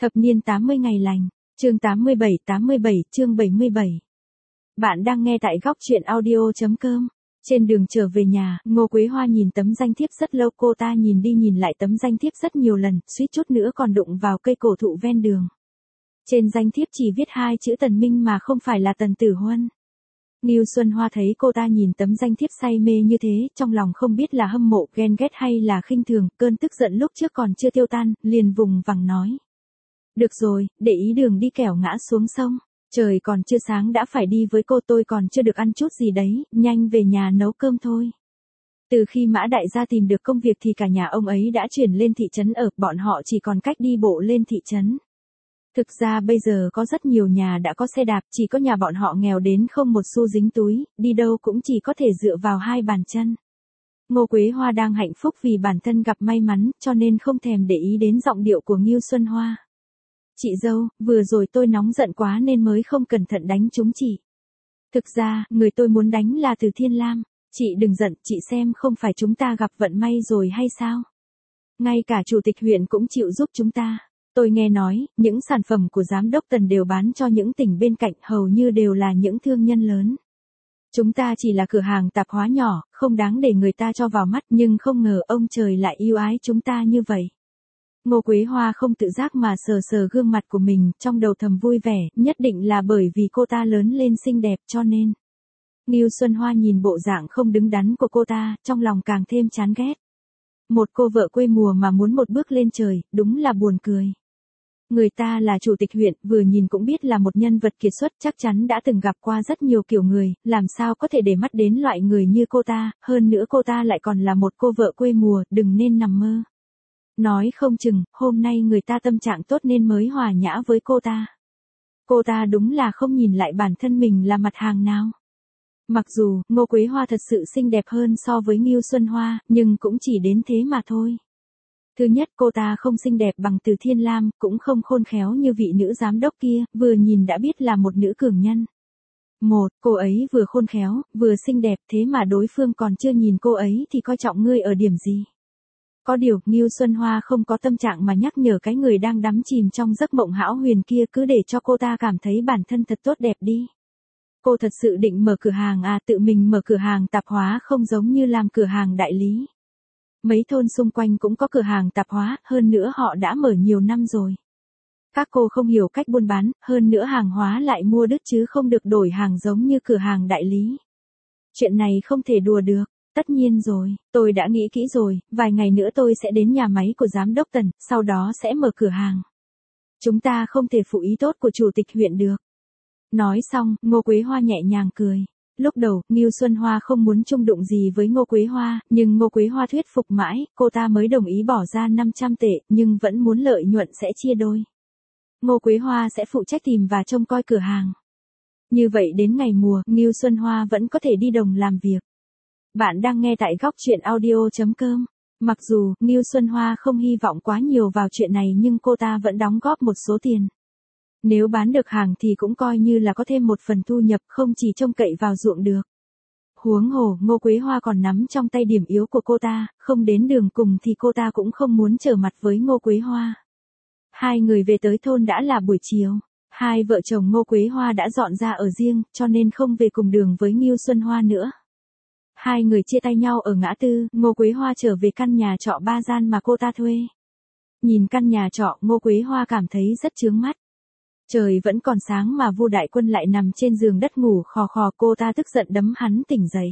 Thập niên 80 ngày lành, chương 87 chương 77. Bạn đang nghe tại góc truyện audio.com. Trên đường trở về nhà, Ngô Quế Hoa nhìn tấm danh thiếp rất lâu, cô ta nhìn đi nhìn lại tấm danh thiếp rất nhiều lần, suýt chút nữa còn đụng vào cây cổ thụ ven đường. Trên danh thiếp chỉ viết 2 chữ Tần Minh mà không phải là Tần Tử Huân. Ngưu Xuân Hoa thấy cô ta nhìn tấm danh thiếp say mê như thế, trong lòng không biết là hâm mộ, ghen ghét hay là khinh thường, cơn tức giận lúc trước còn chưa tiêu tan, liền vùng vằng nói. Được rồi, để ý đường đi kẻo ngã xuống sông. Trời còn chưa sáng đã phải đi với cô, tôi còn chưa được ăn chút gì đấy, nhanh về nhà nấu cơm thôi. Từ khi Mã Đại gia tìm được công việc thì cả nhà ông ấy đã chuyển lên thị trấn ở, bọn họ chỉ còn cách đi bộ lên thị trấn. Thực ra bây giờ có rất nhiều nhà đã có xe đạp, chỉ có nhà bọn họ nghèo đến không một xu dính túi, đi đâu cũng chỉ có thể dựa vào 2 bàn chân. Ngô Quế Hoa đang hạnh phúc vì bản thân gặp may mắn, cho nên không thèm để ý đến giọng điệu của Ngưu Xuân Hoa. Chị dâu, vừa rồi tôi nóng giận quá nên mới không cẩn thận đánh trúng chị. Thực ra, người tôi muốn đánh là Từ Thiên Lam. Chị đừng giận, chị xem không phải chúng ta gặp vận may rồi hay sao? Ngay cả chủ tịch huyện cũng chịu giúp chúng ta. Tôi nghe nói, những sản phẩm của giám đốc Tần đều bán cho những tỉnh bên cạnh, hầu như đều là những thương nhân lớn. Chúng ta chỉ là cửa hàng tạp hóa nhỏ, không đáng để người ta cho vào mắt, nhưng không ngờ ông trời lại yêu ái chúng ta như vậy. Ngô Quế Hoa không tự giác mà sờ sờ gương mặt của mình, trong đầu thầm vui vẻ, nhất định là bởi vì cô ta lớn lên xinh đẹp cho nên. Ngưu Xuân Hoa nhìn bộ dạng không đứng đắn của cô ta, trong lòng càng thêm chán ghét. Một cô vợ quê mùa mà muốn một bước lên trời, đúng là buồn cười. Người ta là chủ tịch huyện, vừa nhìn cũng biết là một nhân vật kiệt xuất, chắc chắn đã từng gặp qua rất nhiều kiểu người, làm sao có thể để mắt đến loại người như cô ta, hơn nữa cô ta lại còn là một cô vợ quê mùa, đừng nên nằm mơ. Nói không chừng, hôm nay người ta tâm trạng tốt nên mới hòa nhã với cô ta. Cô ta đúng là không nhìn lại bản thân mình là mặt hàng nào. Mặc dù, Ngô Quế Hoa thật sự xinh đẹp hơn so với Ngưu Xuân Hoa, nhưng cũng chỉ đến thế mà thôi. Thứ nhất, cô ta không xinh đẹp bằng Từ Thiên Lam, cũng không khôn khéo như vị nữ giám đốc kia, vừa nhìn đã biết là một nữ cường nhân. Cô ấy vừa khôn khéo, vừa xinh đẹp, thế mà đối phương còn chưa nhìn cô ấy thì coi trọng ngươi ở điểm gì. Có điều, Ngưu Xuân Hoa không có tâm trạng mà nhắc nhở cái người đang đắm chìm trong giấc mộng hão huyền kia, cứ để cho cô ta cảm thấy bản thân thật tốt đẹp đi. Cô thật sự định mở cửa hàng à? Tự mình mở cửa hàng tạp hóa không giống như làm cửa hàng đại lý. Mấy thôn xung quanh cũng có cửa hàng tạp hóa, hơn nữa họ đã mở nhiều năm rồi. Các cô không hiểu cách buôn bán, hơn nữa hàng hóa lại mua đứt chứ không được đổi hàng giống như cửa hàng đại lý. Chuyện này không thể đùa được. Tất nhiên rồi, tôi đã nghĩ kỹ rồi, vài ngày nữa tôi sẽ đến nhà máy của giám đốc Tần, sau đó sẽ mở cửa hàng. Chúng ta không thể phụ ý tốt của chủ tịch huyện được. Nói xong, Ngô Quế Hoa nhẹ nhàng cười. Lúc đầu, Ngưu Xuân Hoa không muốn chung đụng gì với Ngô Quế Hoa, nhưng Ngô Quế Hoa thuyết phục mãi, cô ta mới đồng ý bỏ ra 500 tệ, nhưng vẫn muốn lợi nhuận sẽ chia đôi. Ngô Quế Hoa sẽ phụ trách tìm và trông coi cửa hàng. Như vậy đến ngày mùa, Ngưu Xuân Hoa vẫn có thể đi đồng làm việc. Bạn đang nghe tại góc truyện audio.com. Mặc dù, Ngưu Xuân Hoa không hy vọng quá nhiều vào chuyện này nhưng cô ta vẫn đóng góp một số tiền. Nếu bán được hàng thì cũng coi như là có thêm một phần thu nhập, không chỉ trông cậy vào ruộng được. Huống hồ, Ngô Quế Hoa còn nắm trong tay điểm yếu của cô ta, không đến đường cùng thì cô ta cũng không muốn trở mặt với Ngô Quế Hoa. Hai người về tới thôn đã là buổi chiều. Hai vợ chồng Ngô Quế Hoa đã dọn ra ở riêng, cho nên không về cùng đường với Ngưu Xuân Hoa nữa. Hai người chia tay nhau ở ngã tư, Ngô Quế Hoa trở về căn nhà trọ 3 gian mà cô ta thuê. Nhìn căn nhà trọ, Ngô Quế Hoa cảm thấy rất chướng mắt. Trời vẫn còn sáng mà Vu Đại Quân lại nằm trên giường đất ngủ khò khò, cô ta tức giận đấm hắn tỉnh dậy.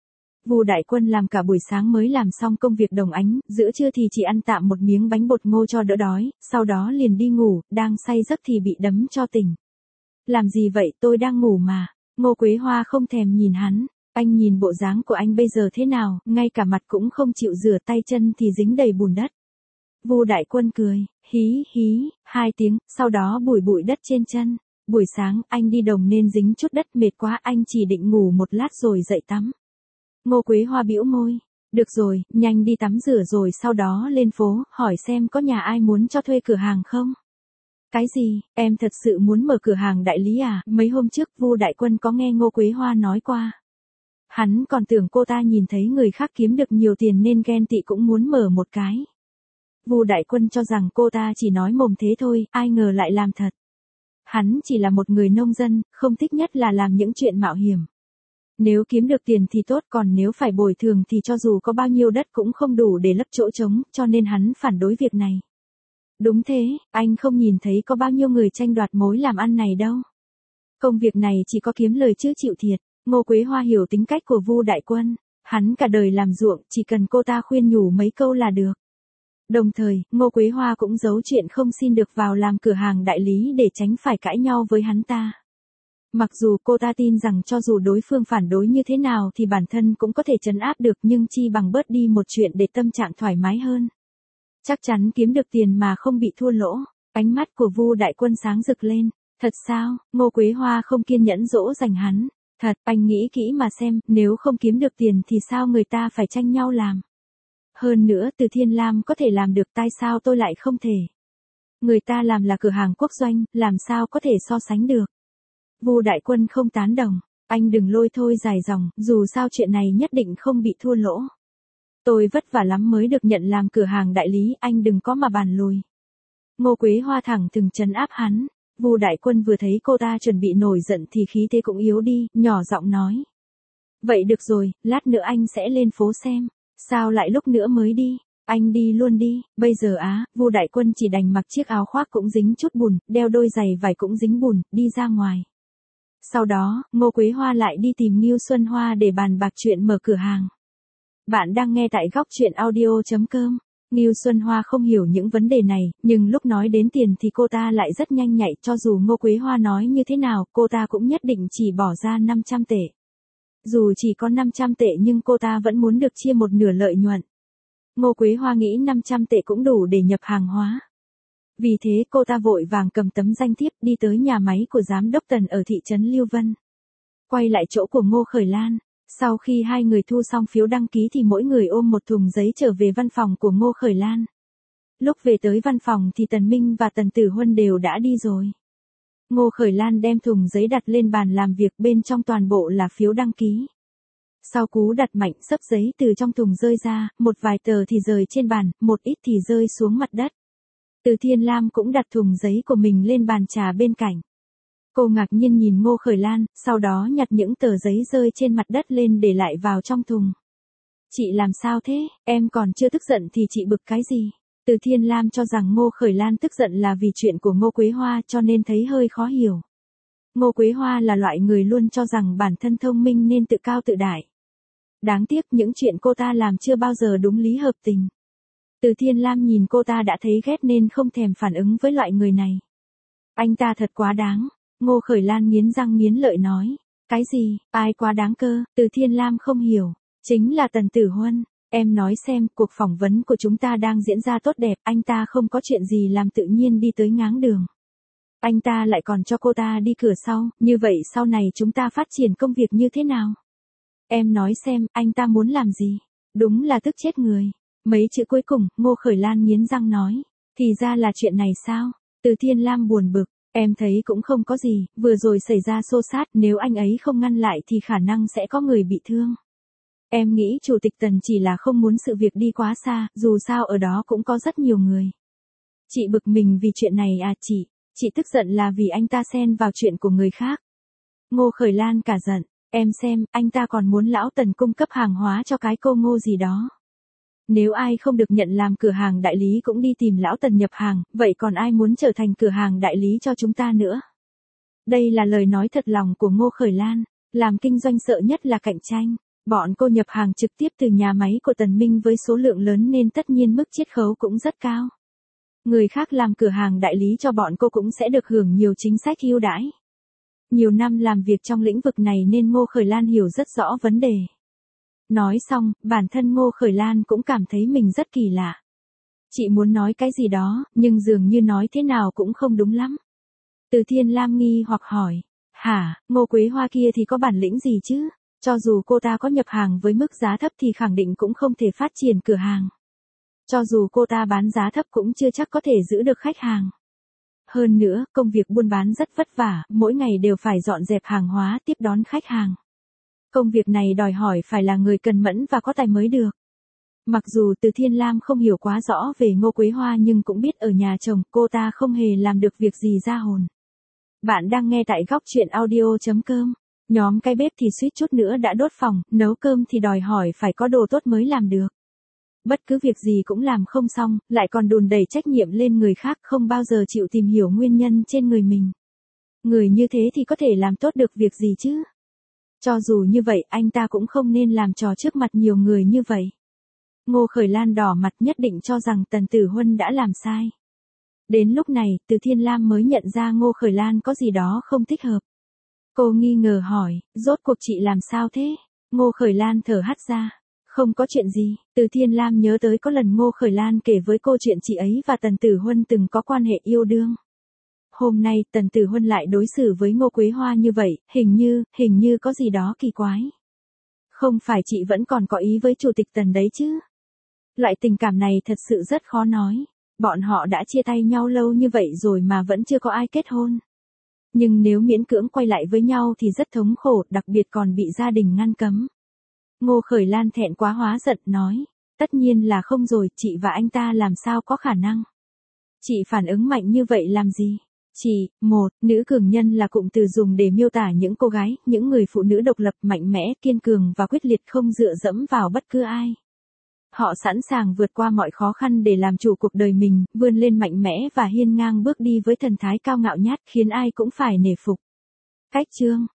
Vu Đại Quân làm cả buổi sáng mới làm xong công việc đồng ánh, giữa trưa thì chỉ ăn tạm một miếng bánh bột ngô cho đỡ đói, sau đó liền đi ngủ, đang say giấc thì bị đấm cho tỉnh. Làm gì vậy, tôi đang ngủ mà. Ngô Quế Hoa không thèm nhìn hắn. Anh nhìn bộ dáng của anh bây giờ thế nào, ngay cả mặt cũng không chịu rửa, tay chân thì dính đầy bùn đất. Vu Đại Quân cười, hí hí, 2 tiếng, sau đó bụi bụi đất trên chân. Buổi sáng, anh đi đồng nên dính chút đất, mệt quá, anh chỉ định ngủ một lát rồi dậy tắm. Ngô Quế Hoa bĩu môi, được rồi, nhanh đi tắm rửa rồi sau đó lên phố, hỏi xem có nhà ai muốn cho thuê cửa hàng không? Cái gì, em thật sự muốn mở cửa hàng đại lý à? Mấy hôm trước Vu Đại Quân có nghe Ngô Quế Hoa nói qua. Hắn còn tưởng cô ta nhìn thấy người khác kiếm được nhiều tiền nên ghen tị cũng muốn mở một cái. Vu Đại Quân cho rằng cô ta chỉ nói mồm thế thôi, ai ngờ lại làm thật. Hắn chỉ là một người nông dân, không thích nhất là làm những chuyện mạo hiểm. Nếu kiếm được tiền thì tốt, còn nếu phải bồi thường thì cho dù có bao nhiêu đất cũng không đủ để lấp chỗ trống, cho nên hắn phản đối việc này. Đúng thế, anh không nhìn thấy có bao nhiêu người tranh đoạt mối làm ăn này đâu. Công việc này chỉ có kiếm lời chứ chịu thiệt. Ngô Quế Hoa hiểu tính cách của Vu Đại Quân. Hắn cả đời làm ruộng, chỉ cần cô ta khuyên nhủ mấy câu là được. Đồng thời, Ngô Quế Hoa cũng giấu chuyện không xin được vào làm cửa hàng đại lý để tránh phải cãi nhau với hắn ta. Mặc dù cô ta tin rằng cho dù đối phương phản đối như thế nào thì bản thân cũng có thể trấn áp được, nhưng chi bằng bớt đi một chuyện để tâm trạng thoải mái hơn. Chắc chắn kiếm được tiền mà không bị thua lỗ. Ánh mắt của Vu Đại Quân sáng rực lên. Thật sao? Ngô Quế Hoa không kiên nhẫn dỗ dành hắn. Thật, anh nghĩ kỹ mà xem, nếu không kiếm được tiền thì sao người ta phải tranh nhau làm. Hơn nữa Từ Thiên Lam có thể làm được, tại sao tôi lại không thể? Người ta làm là cửa hàng quốc doanh, làm sao có thể so sánh được? Vu Đại Quân không tán đồng. Anh đừng lôi thôi dài dòng, dù sao chuyện này nhất định không bị thua lỗ. Tôi vất vả lắm mới được nhận làm cửa hàng đại lý, anh đừng có mà bàn lùi. Ngô Quế Hoa thẳng thừng trấn áp hắn. Vu Đại Quân vừa thấy cô ta chuẩn bị nổi giận thì khí thế cũng yếu đi, nhỏ giọng nói. Vậy được rồi, lát nữa anh sẽ lên phố xem. Sao lại lúc nữa mới đi? Anh đi luôn đi. Bây giờ Vu Đại Quân chỉ đành mặc chiếc áo khoác cũng dính chút bùn, đeo đôi giày vải cũng dính bùn, đi ra ngoài. Sau đó, Ngô Quế Hoa lại đi tìm Ngưu Xuân Hoa để bàn bạc chuyện mở cửa hàng. Bạn đang nghe tại góc truyện audio.com. Ngưu Xuân Hoa không hiểu những vấn đề này, nhưng lúc nói đến tiền thì cô ta lại rất nhanh nhạy, cho dù Ngô Quế Hoa nói như thế nào, cô ta cũng nhất định chỉ bỏ ra 500 tệ. Dù chỉ có 500 tệ nhưng cô ta vẫn muốn được chia một nửa lợi nhuận. Ngô Quế Hoa nghĩ 500 tệ cũng đủ để nhập hàng hóa. Vì thế cô ta vội vàng cầm tấm danh thiếp đi tới nhà máy của giám đốc Tần ở thị trấn Lưu Vân. Quay lại chỗ của Ngô Khởi Lan. Sau khi hai người thu xong phiếu đăng ký thì mỗi người ôm một thùng giấy trở về văn phòng của Ngô Khởi Lan. Lúc về tới văn phòng thì Tần Minh và Tần Tử Huân đều đã đi rồi. Ngô Khởi Lan đem thùng giấy đặt lên bàn làm việc, bên trong toàn bộ là phiếu đăng ký. Sau cú đặt mạnh, xấp giấy từ trong thùng rơi ra, một vài tờ thì rơi trên bàn, một ít thì rơi xuống mặt đất. Từ Thiên Lam cũng đặt thùng giấy của mình lên bàn trà bên cạnh. Cô ngạc nhiên nhìn Ngô Khởi Lan, sau đó nhặt những tờ giấy rơi trên mặt đất lên để lại vào trong thùng. Chị làm sao thế, em còn chưa tức giận thì chị bực cái gì? Từ Thiên Lam cho rằng Ngô Khởi Lan tức giận là vì chuyện của Ngô Quế Hoa, cho nên thấy hơi khó hiểu. Ngô Quế Hoa là loại người luôn cho rằng bản thân thông minh nên tự cao tự đại. Đáng tiếc những chuyện cô ta làm chưa bao giờ đúng lý hợp tình. Từ Thiên Lam nhìn cô ta đã thấy ghét nên không thèm phản ứng với loại người này. Anh ta thật quá đáng. Ngô Khởi Lan nghiến răng nghiến lợi nói. Cái gì, ai quá đáng cơ? Từ Thiên Lam không hiểu. Chính là Tần Tử Huân. Em nói xem, cuộc phỏng vấn của chúng ta đang diễn ra tốt đẹp, anh ta không có chuyện gì làm tự nhiên đi tới ngáng đường. Anh ta lại còn cho cô ta đi cửa sau, như vậy sau này chúng ta phát triển công việc như thế nào? Em nói xem, anh ta muốn làm gì? Đúng là tức chết người. Mấy chữ cuối cùng, Ngô Khởi Lan nghiến răng nói. Thì ra là chuyện này sao? Từ Thiên Lam buồn bực. Em thấy cũng không có gì, vừa rồi xảy ra xô xát, nếu anh ấy không ngăn lại thì khả năng sẽ có người bị thương. Em nghĩ Chủ tịch Tần chỉ là không muốn sự việc đi quá xa, dù sao ở đó cũng có rất nhiều người. Chị bực mình vì chuyện này chị tức giận là vì anh ta xen vào chuyện của người khác. Ngô Khởi Lan cả giận, em xem, anh ta còn muốn lão Tần cung cấp hàng hóa cho cái cô Ngô gì đó. Nếu ai không được nhận làm cửa hàng đại lý cũng đi tìm lão Tần nhập hàng, vậy còn ai muốn trở thành cửa hàng đại lý cho chúng ta nữa? Đây là lời nói thật lòng của Ngô Khởi Lan, làm kinh doanh sợ nhất là cạnh tranh. Bọn cô nhập hàng trực tiếp từ nhà máy của Tần Minh với số lượng lớn nên tất nhiên mức chiết khấu cũng rất cao. Người khác làm cửa hàng đại lý cho bọn cô cũng sẽ được hưởng nhiều chính sách ưu đãi. Nhiều năm làm việc trong lĩnh vực này nên Ngô Khởi Lan hiểu rất rõ vấn đề. Nói xong, bản thân Ngô Khởi Lan cũng cảm thấy mình rất kỳ lạ. Chị muốn nói cái gì đó, nhưng dường như nói thế nào cũng không đúng lắm. Từ Thiên Lam nghi hoặc hỏi. Hả, Ngô Quế Hoa kia thì có bản lĩnh gì chứ? Cho dù cô ta có nhập hàng với mức giá thấp thì khẳng định cũng không thể phát triển cửa hàng. Cho dù cô ta bán giá thấp cũng chưa chắc có thể giữ được khách hàng. Hơn nữa, công việc buôn bán rất vất vả, mỗi ngày đều phải dọn dẹp hàng hóa tiếp đón khách hàng. Công việc này đòi hỏi phải là người cần mẫn và có tài mới được. Mặc dù Từ Thiên Lam không hiểu quá rõ về Ngô Quế Hoa nhưng cũng biết ở nhà chồng cô ta không hề làm được việc gì ra hồn. Bạn đang nghe tại góc chuyện audio.com. Nhóm cái bếp thì suýt chút nữa đã đốt phòng, nấu cơm thì đòi hỏi phải có đồ tốt mới làm được. Bất cứ việc gì cũng làm không xong, lại còn đùn đẩy trách nhiệm lên người khác, không bao giờ chịu tìm hiểu nguyên nhân trên người mình. Người như thế thì có thể làm tốt được việc gì chứ? Cho dù như vậy anh ta cũng không nên làm trò trước mặt nhiều người như vậy. Ngô Khởi Lan đỏ mặt nhất định cho rằng Tần Tử Huân đã làm sai. Đến lúc này, Từ Thiên Lam mới nhận ra Ngô Khởi Lan có gì đó không thích hợp. Cô nghi ngờ hỏi, rốt cuộc chị làm sao thế? Ngô Khởi Lan thở hắt ra. Không có chuyện gì, Từ Thiên Lam nhớ tới có lần Ngô Khởi Lan kể với cô chuyện chị ấy và Tần Tử Huân từng có quan hệ yêu đương. Hôm nay Tần Tử Huân lại đối xử với Ngô Quế Hoa như vậy, hình như có gì đó kỳ quái. Không phải chị vẫn còn có ý với chủ tịch Tần đấy chứ? Loại tình cảm này thật sự rất khó nói. Bọn họ đã chia tay nhau lâu như vậy rồi mà vẫn chưa có ai kết hôn. Nhưng nếu miễn cưỡng quay lại với nhau thì rất thống khổ, đặc biệt còn bị gia đình ngăn cấm. Ngô Khởi Lan thẹn quá hóa giận nói. Tất nhiên là không rồi, chị và anh ta làm sao có khả năng. Chị phản ứng mạnh như vậy làm gì? Chị, nữ cường nhân là cụm từ dùng để miêu tả những cô gái, những người phụ nữ độc lập, mạnh mẽ, kiên cường và quyết liệt, không dựa dẫm vào bất cứ ai. Họ sẵn sàng vượt qua mọi khó khăn để làm chủ cuộc đời mình, vươn lên mạnh mẽ và hiên ngang bước đi với thần thái cao ngạo nhát, khiến ai cũng phải nể phục. Cách chương